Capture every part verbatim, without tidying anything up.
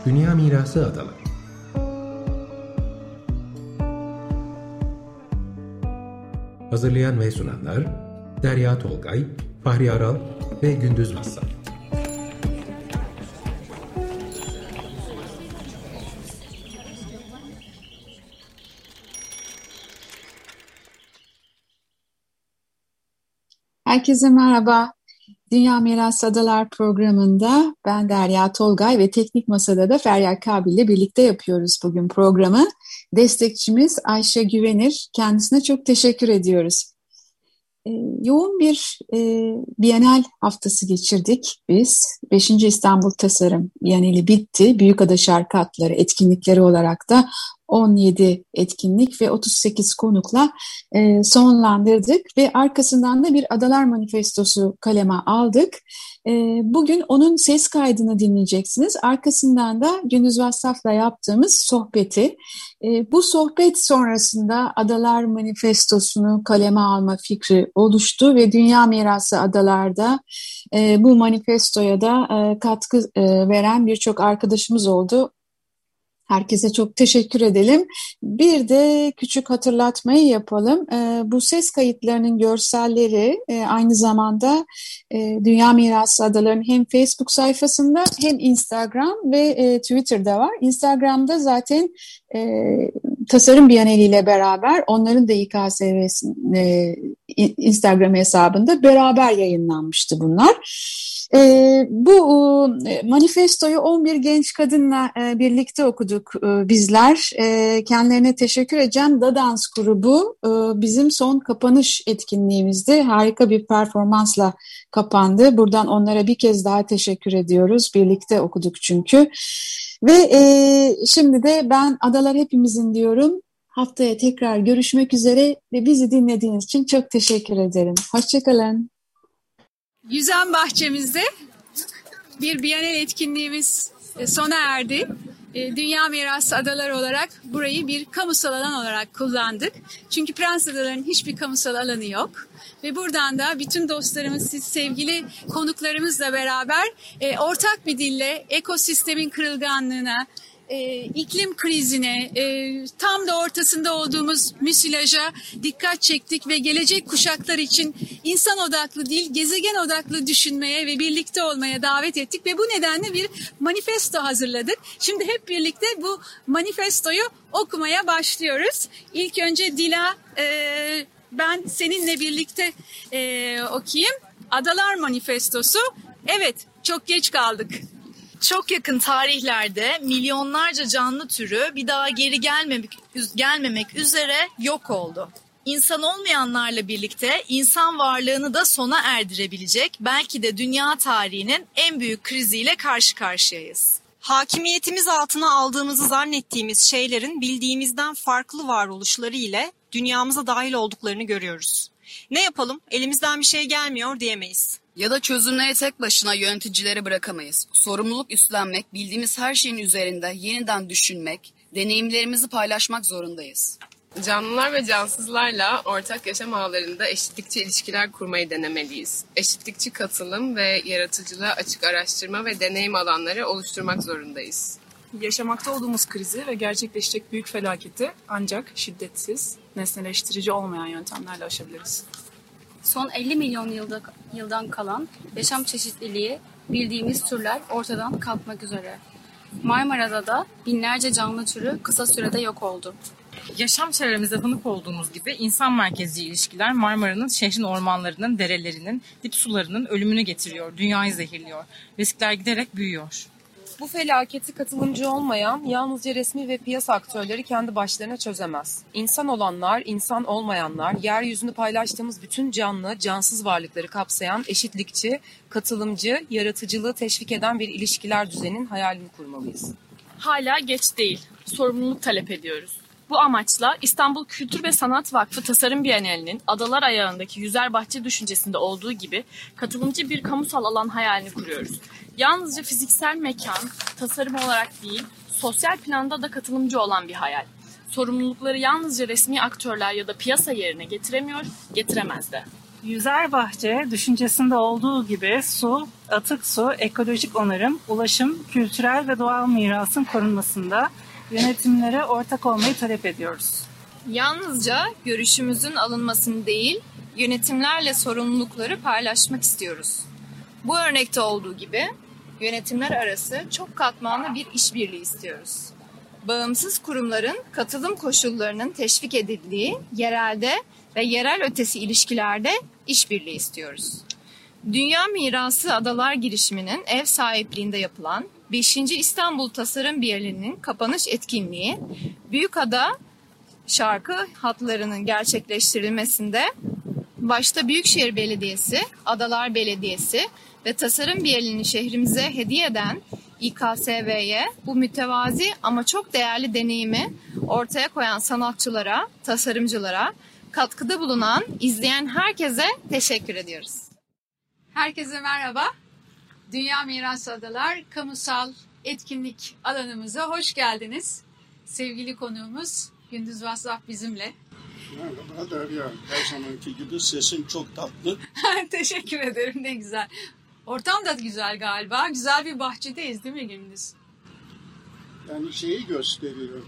Dünya Mirası Adaları. Hazırlayan ve sunanlar Derya Tolgay, Fahri Aral ve Gündüz Vassal. Herkese merhaba. Dünya Mirası Adalar programında ben Derya Tolgay ve Teknik Masa'da da Feryal Kabil ile birlikte yapıyoruz bugün programı. Destekçimiz Ayşe Güvenir. Kendisine çok teşekkür ediyoruz. Ee, yoğun bir e, Bienal haftası geçirdik biz. Beşinci İstanbul Tasarım Bienali bitti. Büyükada Şarkı Atları etkinlikleri olarak da on yedi etkinlik ve otuz sekiz konukla e, sonlandırdık ve arkasından da bir Adalar Manifestosu kaleme aldık. E, bugün onun ses kaydını dinleyeceksiniz. Arkasından da Gündüz Vassaf'la yaptığımız sohbeti. E, bu sohbet sonrasında Adalar Manifestosu'nu kaleme alma fikri oluştu ve Dünya Mirası Adalar'da e, bu manifestoya da e, katkı e, veren birçok arkadaşımız oldu. Herkese çok teşekkür edelim. Bir de küçük hatırlatmayı yapalım. E, bu ses kayıtlarının görselleri e, aynı zamanda e, Dünya Mirası Adaları'nın hem Facebook sayfasında hem Instagram ve e, Twitter'da var. Instagram'da zaten e, Tasarım Bienali ile beraber onların da İ K S V'nin e, Instagram hesabında beraber yayınlanmıştı bunlar. E, bu e, manifestoyu on bir genç kadınla e, birlikte okuduk e, bizler. E, kendilerine teşekkür edeceğim. Dadans grubu e, bizim son kapanış etkinliğimizdi. Harika bir performansla kapandı. Buradan onlara bir kez daha teşekkür ediyoruz. Birlikte okuduk çünkü. Ve e, şimdi de ben Adalar Hepimizin diyorum. Haftaya tekrar görüşmek üzere ve bizi dinlediğiniz için çok teşekkür ederim. Hoşçakalın. Yüzen Bahçemizde bir Bienal etkinliğimiz sona erdi. Dünya Mirası Adaları olarak burayı bir kamusal alan olarak kullandık. Çünkü Prens Adaları'nın hiçbir kamusal alanı yok. Ve buradan da bütün dostlarımız, siz sevgili konuklarımızla beraber ortak bir dille ekosistemin kırılganlığına, E, iklim krizine, e, tam da ortasında olduğumuz müsilaja dikkat çektik ve gelecek kuşaklar için insan odaklı değil, gezegen odaklı düşünmeye ve birlikte olmaya davet ettik ve bu nedenle bir manifesto hazırladık. Şimdi hep birlikte bu manifestoyu okumaya başlıyoruz. İlk önce Dila, e, ben seninle birlikte e, okuyayım. Adalar Manifestosu, evet çok geç kaldık. Çok yakın tarihlerde milyonlarca canlı türü bir daha geri gelmemek, gelmemek üzere yok oldu. İnsan olmayanlarla birlikte insan varlığını da sona erdirebilecek belki de dünya tarihinin en büyük kriziyle karşı karşıyayız. Hakimiyetimiz altına aldığımızı zannettiğimiz şeylerin bildiğimizden farklı varoluşları ile dünyamıza dahil olduklarını görüyoruz. Ne yapalım? Elimizden bir şey gelmiyor diyemeyiz. Ya da çözümleri tek başına yöneticilere bırakamayız. Sorumluluk üstlenmek, bildiğimiz her şeyin üzerinde yeniden düşünmek, deneyimlerimizi paylaşmak zorundayız. Canlılar ve cansızlarla ortak yaşam ağlarında eşitlikçi ilişkiler kurmayı denemeliyiz. Eşitlikçi katılım ve yaratıcılığa açık araştırma ve deneyim alanları oluşturmak zorundayız. Yaşamakta olduğumuz krizi ve gerçekleşecek büyük felaketi ancak şiddetsiz, nesneleştirici olmayan yöntemlerle aşabiliriz. Son elli milyon yılda, yıldan kalan yaşam çeşitliliği, bildiğimiz türler ortadan kalkmak üzere. Marmara'da da binlerce canlı türü kısa sürede yok oldu. Yaşam çevremizde tanık olduğumuz gibi insan merkezci ilişkiler Marmara'nın şehrin ormanlarının, derelerinin, dip sularının ölümünü getiriyor, dünyayı zehirliyor. Riskler giderek büyüyor. Bu felaketi katılımcı olmayan, yalnızca resmi ve piyasa aktörleri kendi başlarına çözemez. İnsan olanlar, insan olmayanlar, yeryüzünü paylaştığımız bütün canlı, cansız varlıkları kapsayan eşitlikçi, katılımcı, yaratıcılığı teşvik eden bir ilişkiler düzeninin hayalini kurmalıyız. Hala geç değil, sorumluluk talep ediyoruz. Bu amaçla İstanbul Kültür ve Sanat Vakfı Tasarım Bienali'nin Adalar Ayağı'ndaki Yüzer Bahçe düşüncesinde olduğu gibi katılımcı bir kamusal alan hayalini kuruyoruz. Yalnızca fiziksel mekan, tasarım olarak değil, sosyal planda da katılımcı olan bir hayal. Sorumlulukları yalnızca resmi aktörler ya da piyasa yerine getiremiyor, getiremez de. Yüzer bahçe düşüncesinde olduğu gibi su, atık su, ekolojik onarım, ulaşım, kültürel ve doğal mirasın korunmasında yönetimlere ortak olmayı talep ediyoruz. Yalnızca görüşümüzün alınmasını değil, yönetimlerle sorumlulukları paylaşmak istiyoruz. Bu örnekte olduğu gibi yönetimler arası çok katmanlı bir işbirliği istiyoruz. Bağımsız kurumların katılım koşullarının teşvik edildiği yerelde ve yerel ötesi ilişkilerde işbirliği istiyoruz. Dünya Mirası Adalar girişiminin ev sahipliğinde yapılan beşinci İstanbul Tasarım Bienalinin kapanış etkinliği Büyükada şarkı hatlarının gerçekleştirilmesinde başta Büyükşehir Belediyesi, Adalar Belediyesi ve Tasarım Bienalini şehrimize hediye eden İ K S V'ye bu mütevazi ama çok değerli deneyimi ortaya koyan sanatçılara, tasarımcılara, katkıda bulunan, izleyen herkese teşekkür ediyoruz. Herkese merhaba. Dünya Mirası Adalar kamusal etkinlik alanımıza hoş geldiniz. Sevgili konuğumuz Gündüz Vassaf bizimle. Merhaba Derya. Her zamanki gibi sesin çok tatlı. Teşekkür ederim, ne güzel. Ortam da güzel galiba. Güzel bir bahçedeyiz değil mi Gündüz? Yani şeyi gösteriyor.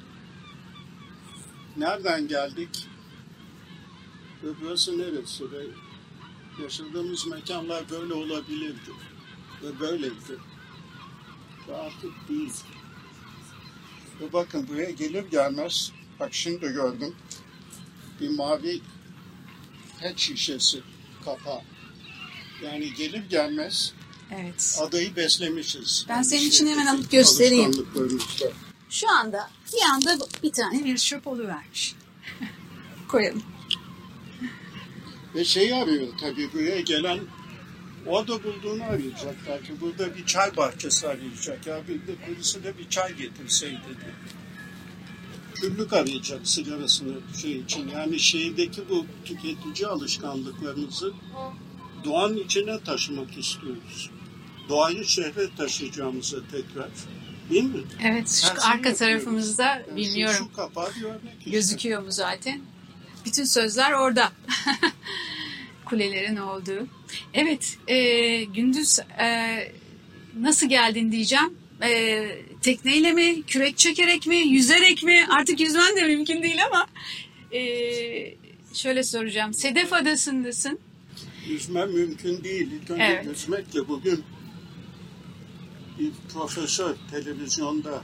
Nereden geldik? Ve burası neresi? Ve yaşadığımız mekanlar böyle olabilirdi. Ve böyleydi. Ve artık değil. Ve bakın buraya gelir gelmez, bak şimdi gördüm, bir mavi pet şişesi kapağı. Yani gelir gelmez evet. Adayı beslemişiz. Ben yani senin şey, için hemen alıp göstereyim. alışkanlıklarımızda. Şu anda bir anda bir tane bir şöp oluvermiş. Koyalım. Ve şeyi arıyor tabii, buraya gelen orada bulduğunu arayacak. Belki burada bir çay bahçesi arayacak. Ya bir de birisi de bir çay getirseydi diye. Küllük arayacak sigarasını şey için. Yani şehirdeki bu tüketici alışkanlıklarımızı doğanın içine taşımak istiyoruz. Doğayı şehre taşıyacağımızı tekrar. Değil mi? Evet, şu Her arka tarafımızda yani bilmiyorum. Şu, şu kapağı bir örnek işte. Gözüküyor mu zaten? Bütün sözler orada. Kulelerin olduğu. Evet, e, Gündüz e, nasıl geldin diyeceğim. E, tekneyle mi, kürek çekerek mi, yüzerek mi? Artık yüzmen de mümkün değil ama e, şöyle soracağım. Sedef Adası'ndasın. Yüzme mümkün değil. İlk önce evet. Yüzmekle bugün bir profesör televizyonda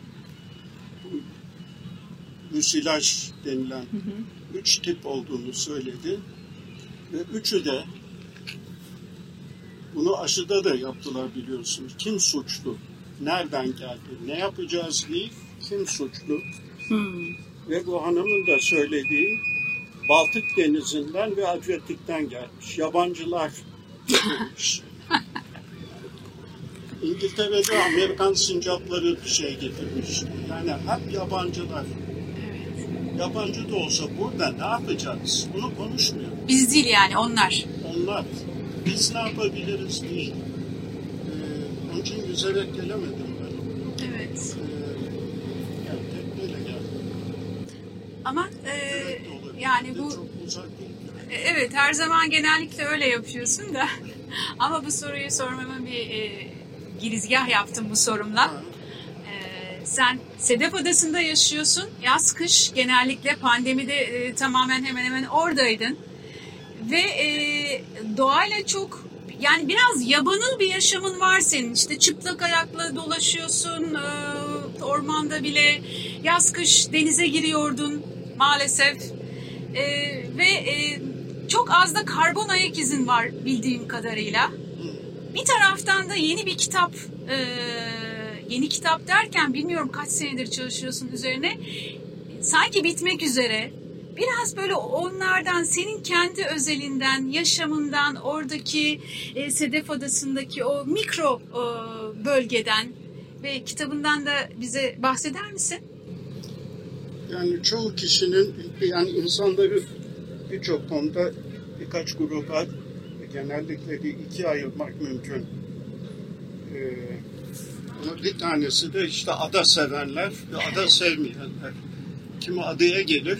müsilaj denilen hı hı. üç tip olduğunu söyledi. Ve üçü de bunu aşıda da yaptılar biliyorsunuz. Kim suçlu? Nereden geldi? Ne yapacağız değil? Kim suçlu? Hmm. Ve bu hanımın da söylediği Baltık Denizi'nden ve Adriyatik'ten gelmiş. Yabancılar getirmiş. İngiltere'de Amerikan sincapları şey getirmiş. Yani hep yabancılar. Yabancı da olsa burada ne yapacağız? Bunu konuşmuyor. Biz değil yani onlar. Onlar. Biz ne yapabiliriz değil. Ee, onun için yüzerek gelemedim ben. Evet. Ee, yani tekneyle geldim. Ama e, yani bu... Çok uzak değil. Evet, her zaman genellikle öyle yapıyorsun da. Ama bu soruyu sormama bir e, girizgah yaptım bu sorumla. Ha. Sen Sedef Adası'nda yaşıyorsun. Yaz kış genellikle pandemide e, tamamen hemen hemen oradaydın. Ve e, doğayla çok yani biraz yabanıl bir yaşamın var senin. İşte çıplak ayakla dolaşıyorsun. E, ormanda bile yaz kış denize giriyordun maalesef. E, ve e, çok az da karbon ayak izin var bildiğim kadarıyla. Bir taraftan da yeni bir kitap e, Yeni kitap derken bilmiyorum kaç senedir çalışıyorsun üzerine. Sanki bitmek üzere. Biraz böyle onlardan, senin kendi özelinden, yaşamından, oradaki e, Sedef Adası'ndaki o mikro e, bölgeden ve kitabından da bize bahseder misin? Yani çoğu kişinin, yani insanları birçok konuda birkaç gruba genellikle bir ikiye ayırmak mümkün. Ee, Bir tanesi de işte ada sevenler ve ada sevmeyenler. Kimi adaya gelir,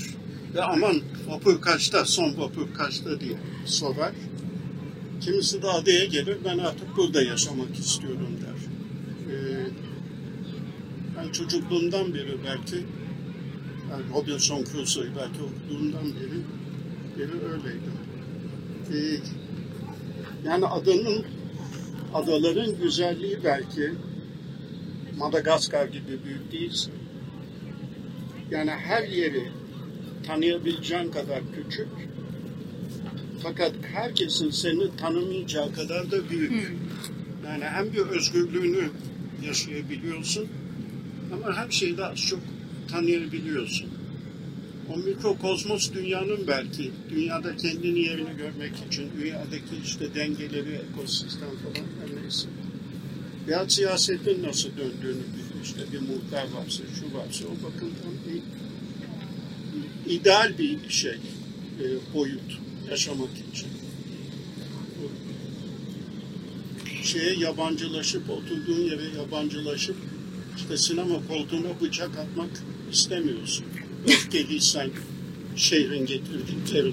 Ve aman vapur kaçta, son vapur kaçta diye sorar. Kimisi de adaya gelir, ben artık burada yaşamak istiyorum der. Ee, ben çocukluğumdan beri belki, yani Robinson Crusoe'yu belki okuduğumdan beri, beri öyleydi. Ee, yani adanın, adaların güzelliği belki Madagaskar gibi büyük değilse, yani her yeri tanıyabileceğin kadar küçük, fakat herkesin seni tanımayacağı kadar da büyük. Hmm. Yani hem bir özgürlüğünü yaşayabiliyorsun ama her şeyi de az çok tanıyabiliyorsun. O mikrokozmos dünyanın belki, dünyada kendini yerini görmek için, dünyadaki işte dengeleri, ekosistem falan neyse. Veya siyasetin nasıl döndüğünü biliyor. İşte bir muhtar varsa, şu varsa o bakımdan bir, bir ideal bir şey, e, boyut yaşamak için. Şeye yabancılaşıp, oturduğun yere yabancılaşıp, işte sinema koltuğuna bıçak atmak istemiyorsun. Öfkeliysen şehrin getirdiklerini.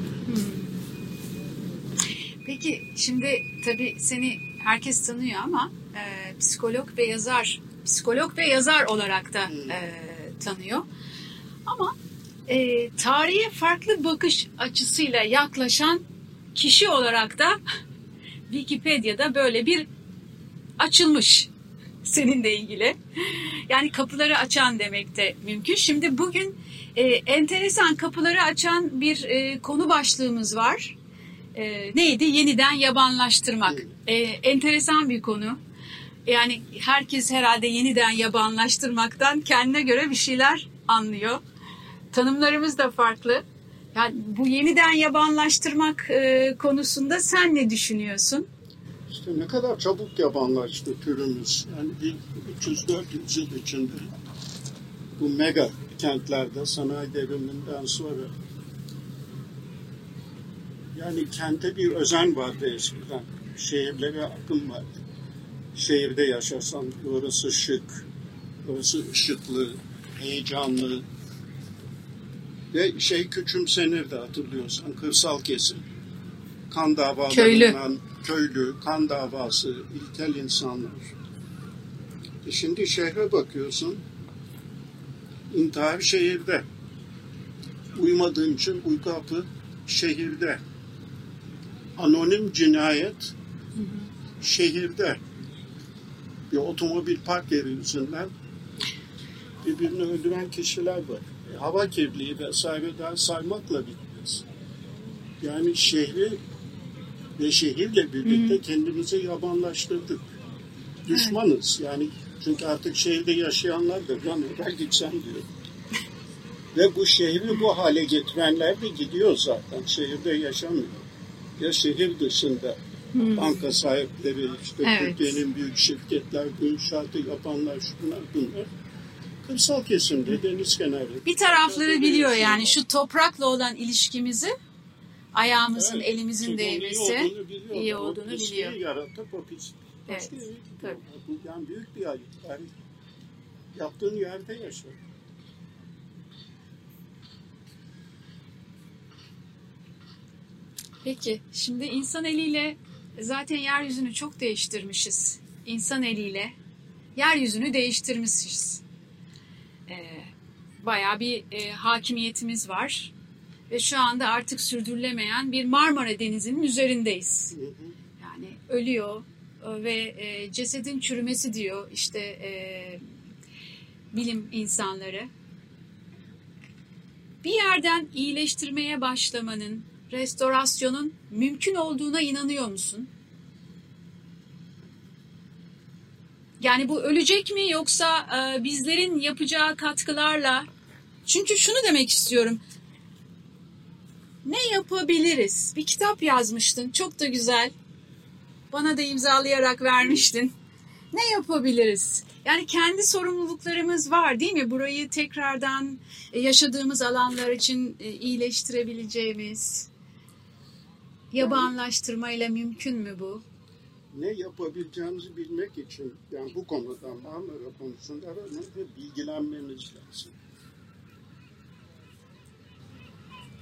Peki şimdi tabii seni herkes tanıyor ama e, psikolog ve yazar, psikolog ve yazar olarak da e, tanıyor. Ama e, tarihe farklı bakış açısıyla yaklaşan kişi olarak da Wikipedia'da böyle bir açılmış seninle ilgili. Yani kapıları açan demek de mümkün. Şimdi bugün e, enteresan kapıları açan bir e, konu başlığımız var. E, neydi? Yeniden yabanlaştırmak. E, enteresan bir konu. Yani herkes herhalde yeniden yabanlaştırmaktan kendine göre bir şeyler anlıyor. Tanımlarımız da farklı. Yani bu yeniden yabanlaştırmak e, konusunda sen ne düşünüyorsun? İşte ne kadar çabuk yabanlaştı türümüz. Yani bir üç yüz dört yüz yıl içinde bu mega kentlerde sanayi devriminden sonra yani kente bir özen vardı eskiden. Şehirlere akım vardı. Şehirde yaşasan orası şık, orası ışıklı, heyecanlı ve şey küçümsenirdi hatırlıyorsan kırsal kesim. Kan davalarından köylü. köylü, kan davası, ilkel insanlar. E şimdi şehre bakıyorsun, intihar şehirde. Uyumadığın için uyku hapı şehirde. Anonim cinayet hı hı. şehirde. Bir otomobil park yeri yüzünden birbirini öldüren kişiler var. E, hava kirliliği vesaire daha saymakla bitmez. Yani şehri ve şehirle birlikte hı hı. kendimizi yabanlaştırdık. Düşmanız. Evet. Yani çünkü artık şehirde yaşayanlar da lan evvel gitsen diyor. Ve bu şehri bu hale getirenler de gidiyor zaten. Şehirde yaşamıyor. Ya şehir dışında hmm. banka sahipleri, işte evet. Türkiye'nin büyük şirketler, bu inşaatı yapanlar, şunlar bunlar. Kırsal kesimde, deniz kenarı. Bir tarafları biliyor yani şu toprakla olan ilişkimizi, ayağımızın, evet. elimizin değmesi iyi olduğunu biliyor. İyi olduğunu o biliyor. Yaratıp o pis. Evet. Tabii. Bu yani büyük bir ayıp. Yani yaptığın yerde yaşa. Peki, şimdi insan eliyle zaten yeryüzünü çok değiştirmişiz. İnsan eliyle yeryüzünü değiştirmişiz. Ee, bayağı bir e, hakimiyetimiz var. Ve şu anda artık sürdürülemeyen bir Marmara Denizi'nin üzerindeyiz. Yani ölüyor ve e, cesedin çürümesi diyor işte e, bilim insanları. Bir yerden iyileştirmeye başlamanın, restorasyonun mümkün olduğuna inanıyor musun? Yani bu ölecek mi yoksa e, bizlerin yapacağı katkılarla? Çünkü şunu demek istiyorum. Ne yapabiliriz? Bir kitap yazmıştın. Çok da güzel. Bana da imzalayarak vermiştin. Ne yapabiliriz? Yani kendi sorumluluklarımız var değil mi? Burayı tekrardan yaşadığımız alanlar için iyileştirebileceğimiz. Yabanlaştırmayla mümkün mü bu? Ne yapabileceğimizi bilmek için yani bu konuda Marmara konusunda bilgilenmemiz lazım.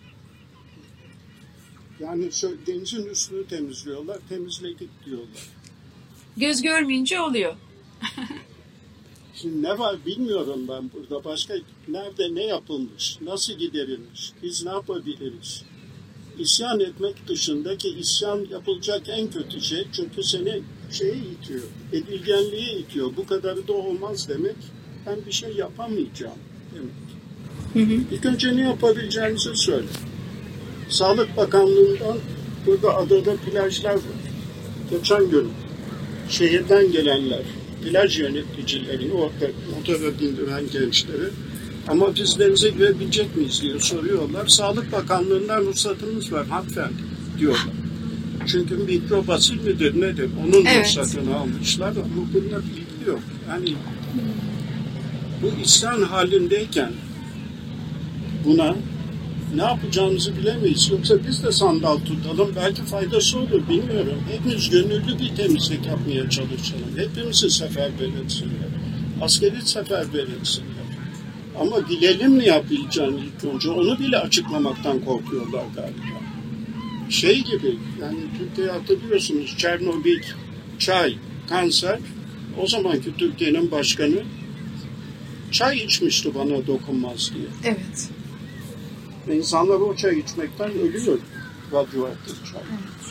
Yani denizin üstünü temizliyorlar, temizledik diyorlar. Göz görmeyince oluyor. Şimdi ne var bilmiyorum ben burada. Başka nerede ne yapılmış, nasıl giderilmiş, biz ne yapabiliriz? İsyan etmek dışındaki isyan yapılacak en kötü şey. Çünkü seni şeye itiyor, edilgenliğe itiyor. Bu kadarı da olmaz demek. Ben bir şey yapamayacağım demek. Hı hı. İlk önce ne yapabileceğinizi söyle. Sağlık Bakanlığı'ndan burada adada plajlar var. Geçen gün şehirden gelenler, plaj yöneticilerini, orada motora bindiren gençleri, ama biz denize girebilecek miyiz diye soruyorlar. Sağlık Bakanlığı'ndan ruhsatımız var hanımefendi diyorlar. Çünkü mikrobasil midir nedir? Onun evet. ruhsatını almışlar ama bunlar bilgi yok. Yani bu isyan halindeyken buna ne yapacağımızı bilemeyiz. Yoksa biz de sandal tutalım. Belki faydası olur bilmiyorum. Hepimiz gönüllü bir temizlik yapmaya çalışalım. Hepimizi seferber etsinler. Askeri seferber etsinler. Ama bilelim ne yapacağını ilk önce. Onu bile açıklamaktan korkuyorlar galiba. Şey gibi, yani Türkiye'yi hatırlıyorsunuz. Çernobil, çay, kanser. O zamanki Türkiye'nin başkanı çay içmişti bana dokunmaz diye. Evet. İnsanlar o çay içmekten ölüyor. Radyoaktif çay. Evet.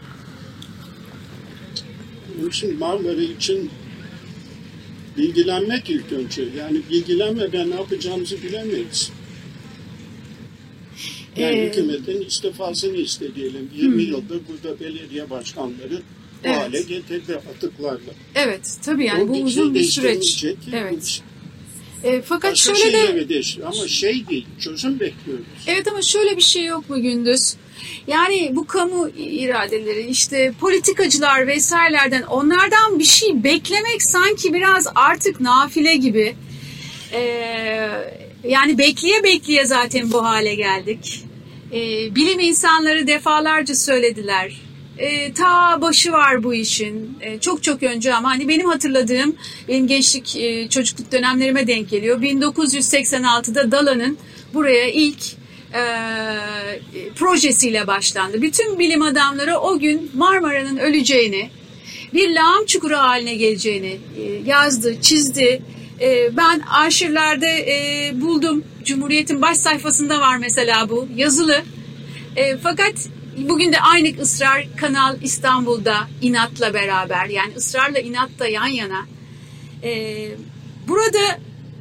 Onun için Marmara için bilgilenmek ilk önce. Yani bilgilenmeden ne yapacağımızı bilemeyiz. Yani ee, hükümetin istifasını isteyelim. yirmi hmm. yıldır burada belediye başkanları bu evet. hale getirdi atıklarla. Evet, tabii yani o bu uzun bir süreç. Evet. E, fakat Başka şöyle de değişiyor. Ama şey değil, çözüm bekliyoruz. Evet, ama şöyle bir şey yok mu Gündüz? Yani bu kamu iradeleri, işte politikacılar vesairelerden, onlardan bir şey beklemek sanki biraz artık nafile gibi. Ee, yani bekleye bekleye zaten bu hale geldik. Ee, bilim insanları defalarca söylediler. E, ta başı var bu işin. E, çok çok önce, ama hani benim hatırladığım, benim gençlik e, çocukluk dönemlerime denk geliyor. bin dokuz yüz seksen altıda Dala'nın buraya ilk e, projesiyle başlandı. Bütün bilim adamları o gün Marmara'nın öleceğini, bir lağım çukuru haline geleceğini e, yazdı, çizdi. E, ben arşivlerde e, buldum. Cumhuriyet'in baş sayfasında var mesela bu yazılı. E, fakat bugün de aynı ısrar Kanal İstanbul'da inatla beraber, yani ısrarla inat da yan yana. Ee, burada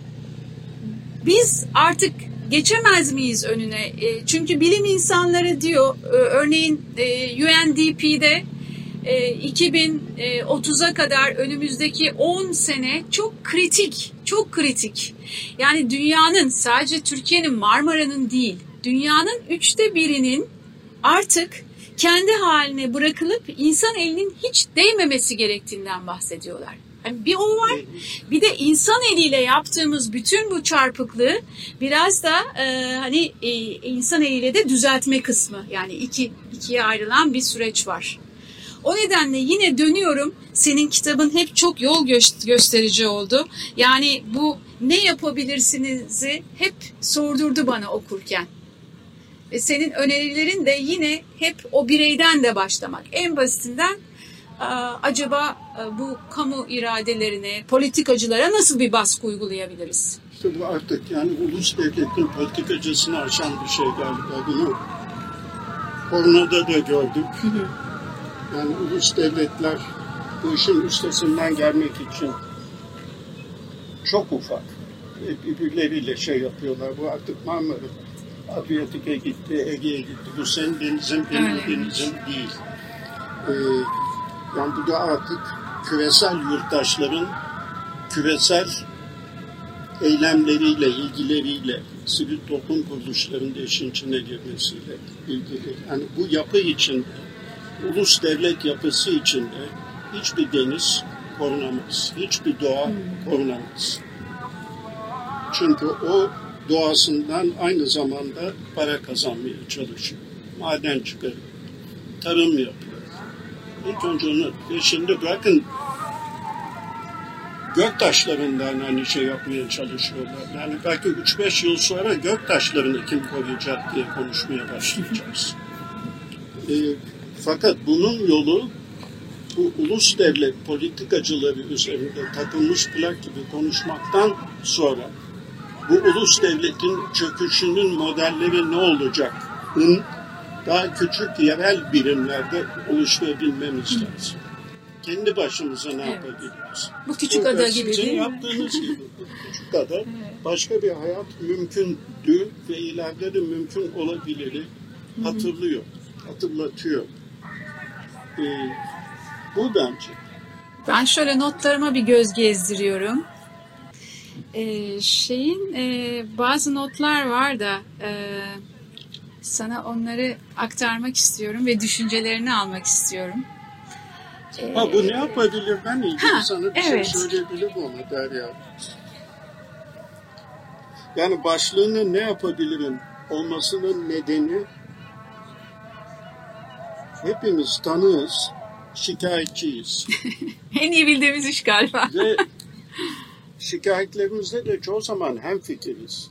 biz artık geçemez miyiz önüne? E, çünkü bilim insanları diyor, e, örneğin e, U N D P'de e, iki bin otuza kadar önümüzdeki on sene çok kritik, çok kritik. Yani dünyanın, sadece Türkiye'nin, Marmara'nın değil, dünyanın üçte birinin artık kendi haline bırakılıp insan elinin hiç değmemesi gerektiğinden bahsediyorlar. Yani bir o var, bir de insan eliyle yaptığımız bütün bu çarpıklığı biraz da e, hani e, insan eliyle de düzeltme kısmı, yani iki ikiye ayrılan bir süreç var. O nedenle yine dönüyorum, senin kitabın hep çok yol gö- gösterici oldu. Yani bu ne yapabilirsinizi hep sordurdu bana okurken. Ve senin önerilerin de yine hep o bireyden de başlamak. En basitinden acaba bu kamu iradelerine, politikacılara nasıl bir baskı uygulayabiliriz? İşte bu artık yani ulus devletin politikacısını aşan bir şey galiba. Bunu koronada da gördük. Hı hı. Yani ulus devletler bu işin üstesinden gelmek için çok ufak birbirleriyle şey yapıyorlar. Bu artık Marmara, Adriyatik'e gitti, Ege'ye gitti. Bu senin denizin, benim denizim değil. Ee, yani bu da artık küresel yurttaşların küresel eylemleriyle, ilgileriyle, sivil toplum kuruluşlarının da işin içine girmesiyle ilgili. Yani bu yapı içinde, ulus devlet yapısı içinde hiçbir deniz korunamaz, hiçbir doğa korunamaz. Çünkü o doğasından aynı zamanda para kazanmaya çalışıyor. Maden çıkarıyor, tarım yapıyor. İlk önce onu, ve şimdi bırakın göktaşlarından hani şey yapmaya çalışıyorlar. Yani belki üç beş yıl sonra göktaşlarını kim koruyacak diye konuşmaya başlayacağız. E, fakat bunun yolu bu ulus devlet politikacıları üzerinde takılmış plak gibi konuşmaktan sonra bu ulus devletin çöküşünün modelleri ne olacak'ın daha küçük yerel birimlerde oluşturabilmemiz lazım. Kendi başımıza ne evet. yapabiliriz? Bu küçük ada gibi değil mi? Yaptığınız gibi bu küçük ada evet. başka bir hayat mümkündü ve ileride de mümkün olabiliri hatırlıyor, hatırlatıyor. Ee, bu bence. Ben şöyle notlarıma bir göz gezdiriyorum. Ee, şeyin e, bazı notlar var da e, sana onları aktarmak istiyorum ve düşüncelerini almak istiyorum. Ee, ha, bu ne yapabilir? Ben ilgili ha, sana bir evet. şey söyleyebilirim ona Derya. Yani başlığını ne yapabilirim olmasının nedeni hepimiz tanığız, şikayetçiyiz. En iyi bildiğimiz iş galiba. Ve şikayetlerimizde de çoğu zaman hemfikiriz.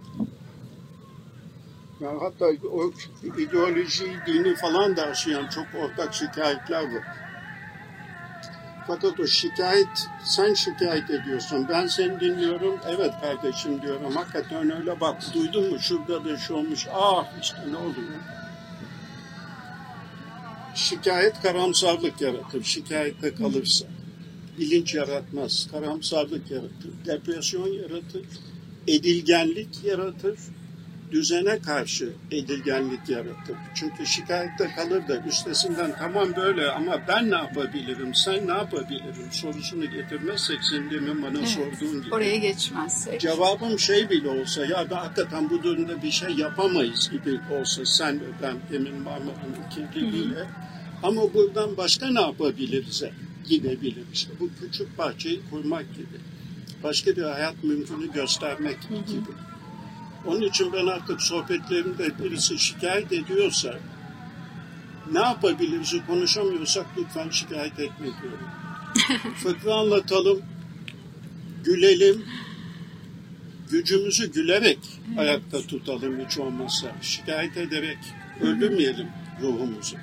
Yani hatta o ideoloji, dini falan da aşıyan çok ortak şikayetler var. Fakat o şikayet, sen şikayet ediyorsun, ben seni dinliyorum, evet kardeşim diyorum, hakikaten öyle bak, duydun mu şurada da şu olmuş, ah işte ne oluyor? Şikayet karamsarlık yaratır, şikayette kalırsa. Bilinç yaratmaz, karamsarlık yaratır, depresyon yaratır, edilgenlik yaratır, düzene karşı edilgenlik yaratır. Çünkü şikayette kalır da üstesinden tamam böyle ama ben ne yapabilirim, sen ne yapabilirim sorusunu getirmezsek senin demin bana evet, sorduğun gibi. Oraya geçmezsek. Cevabım şey bile olsa ya ben hakikaten bu durumda bir şey yapamayız gibi olsa sen ve ben demin Marmara'nın kirliliğiyle ama buradan başka ne yapabiliriz gidebilir işte bu küçük bahçeyi kurmak gibi. Başka bir hayat mümkünü göstermek hı hı. gibi. Onun için ben artık sohbetlerimde birisi şikayet ediyorsa ne yapabiliriz konuşamıyorsak lütfen şikayet etme diyorum. Fıkra anlatalım, gülelim, gücümüzü gülerek evet. ayakta tutalım hiç olmazsa. Şikayet ederek öldürmeyelim ruhumuzu.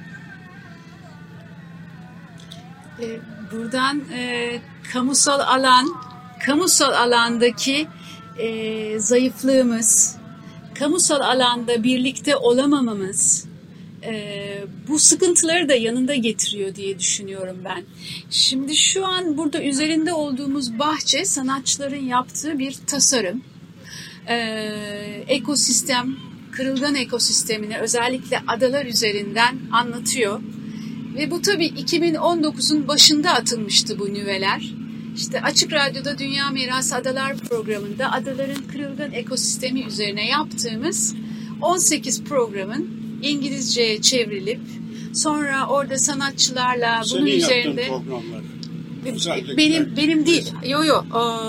Buradan e, kamusal alan, kamusal alandaki e, zayıflığımız, kamusal alanda birlikte olamamamız e, bu sıkıntıları da yanında getiriyor diye düşünüyorum ben. Şimdi şu an burada üzerinde olduğumuz bahçe sanatçıların yaptığı bir tasarım. E, ekosistem, kırılgan ekosistemini özellikle adalar üzerinden anlatıyor. Ve bu tabii iki bin on dokuzun başında atılmıştı bu nüveler. İşte Açık Radyo'da Dünya Mirası Adalar programında adaların kırılgan ekosistemi üzerine yaptığımız on sekiz programın İngilizceye çevrilip sonra orada sanatçılarla senin bunun üzerinde Özellikle. benim benim değil. Yo yo. O,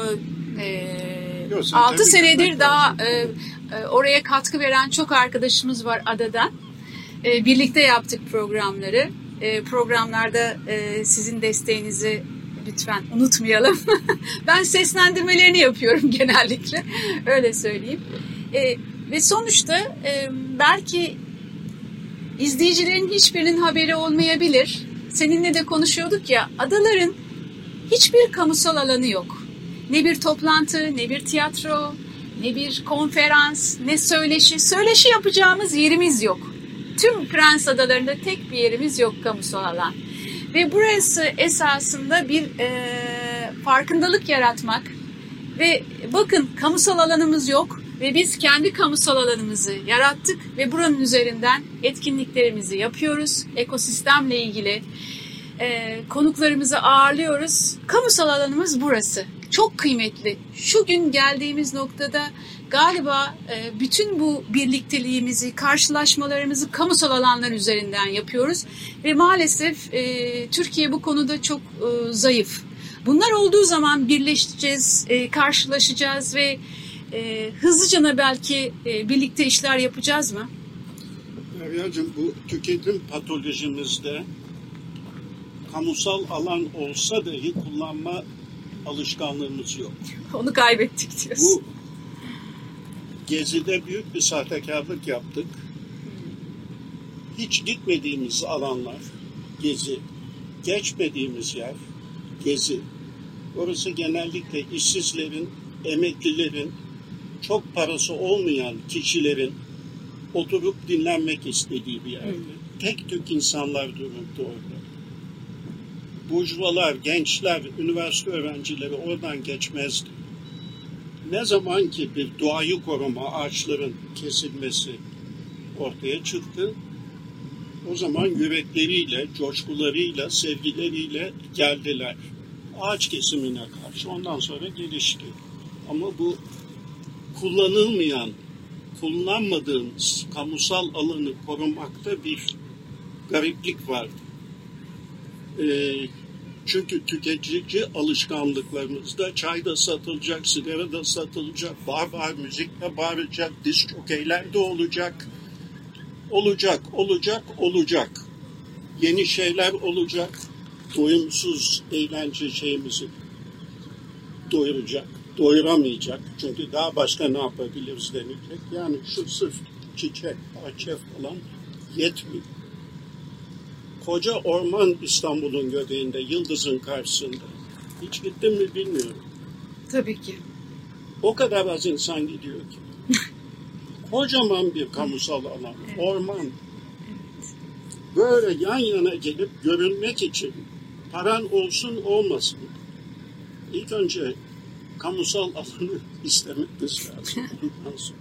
e, altı senedir daha e, e, oraya katkı veren çok arkadaşımız var adadan. E, birlikte yaptık programları. E, programlarda e, sizin desteğinizi lütfen unutmayalım. Ben seslendirmelerini yapıyorum genellikle. Öyle söyleyeyim. E, ve sonuçta e, belki izleyicilerin hiçbirinin haberi olmayabilir. Seninle de konuşuyorduk ya, adaların hiçbir kamusal alanı yok. Ne bir toplantı, ne bir tiyatro, ne bir konferans, ne söyleşi. Söyleşi yapacağımız yerimiz yok. Tüm Prens Adaları'nda tek bir yerimiz yok kamusal alan. Ve burası esasında bir e, farkındalık yaratmak. Ve bakın kamusal alanımız yok ve biz kendi kamusal alanımızı yarattık ve buranın üzerinden etkinliklerimizi yapıyoruz. Ekosistemle ilgili e, konuklarımızı ağırlıyoruz. Kamusal alanımız burası. Çok kıymetli. Şu gün geldiğimiz noktada galiba e, bütün bu birlikteliğimizi, karşılaşmalarımızı kamusal alanlar üzerinden yapıyoruz. Ve maalesef e, Türkiye bu konuda çok e, zayıf. Bunlar olduğu zaman birleşeceğiz, e, karşılaşacağız ve e, hızlıca belki e, birlikte işler yapacağız mı? Derya'cığım, bu tüketim patolojimizde kamusal alan olsa dahi kullanma alışkanlığımız yok. Onu kaybettik diyorsun. Bu Gezi'de büyük bir sahtekarlık yaptık. Hiç gitmediğimiz alanlar gezi, geçmediğimiz yer gezi. Orası genellikle işsizlerin, emeklilerin, çok parası olmayan kişilerin oturup dinlenmek istediği bir yerdi. Tek tük insanlar dururdu orada. Burjuvalar, gençler, üniversite öğrencileri oradan geçmezdi. Ne zaman ki bir doğayı koruma, ağaçların kesilmesi ortaya çıktı, o zaman yürekleriyle, coşkularıyla, sevgileriyle geldiler. Ağaç kesimine karşı ondan sonra gelişti. Ama bu kullanılmayan, kullanmadığımız kamusal alanı korumakta bir gariplik vardı. Ee, çünkü tüketici alışkanlıklarımızda çay da satılacak, sigara da satılacak, bar bar müzik de bağıracak, disk jokeyler de olacak. Olacak, olacak, olacak. Yeni şeyler olacak. Doyumsuz eğlence şeyimizi doyuracak, doyuramayacak. Çünkü daha başka ne yapabiliriz denecek. Yani şu sırf çiçek, bahçe falan yetmiyor. Koca orman İstanbul'un göbeğinde, Yıldız'ın karşısında. Hiç gittim mi bilmiyorum. Tabii ki. O kadar az insan gidiyor ki. Kocaman bir kamusal alan, evet. Orman. Evet. Böyle yan yana gelip görünmek için paran olsun olmasın. İlk önce kamusal alanı istememiz lazım. Ondan sonra.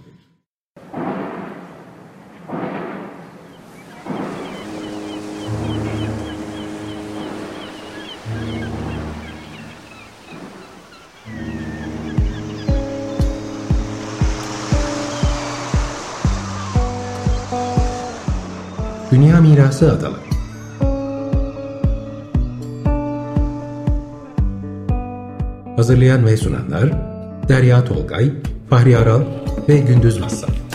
Dünya Mirası Adaları. Hazırlayan ve sunanlar Derya Tolgay, Fahri Aral ve Gündüz Massal.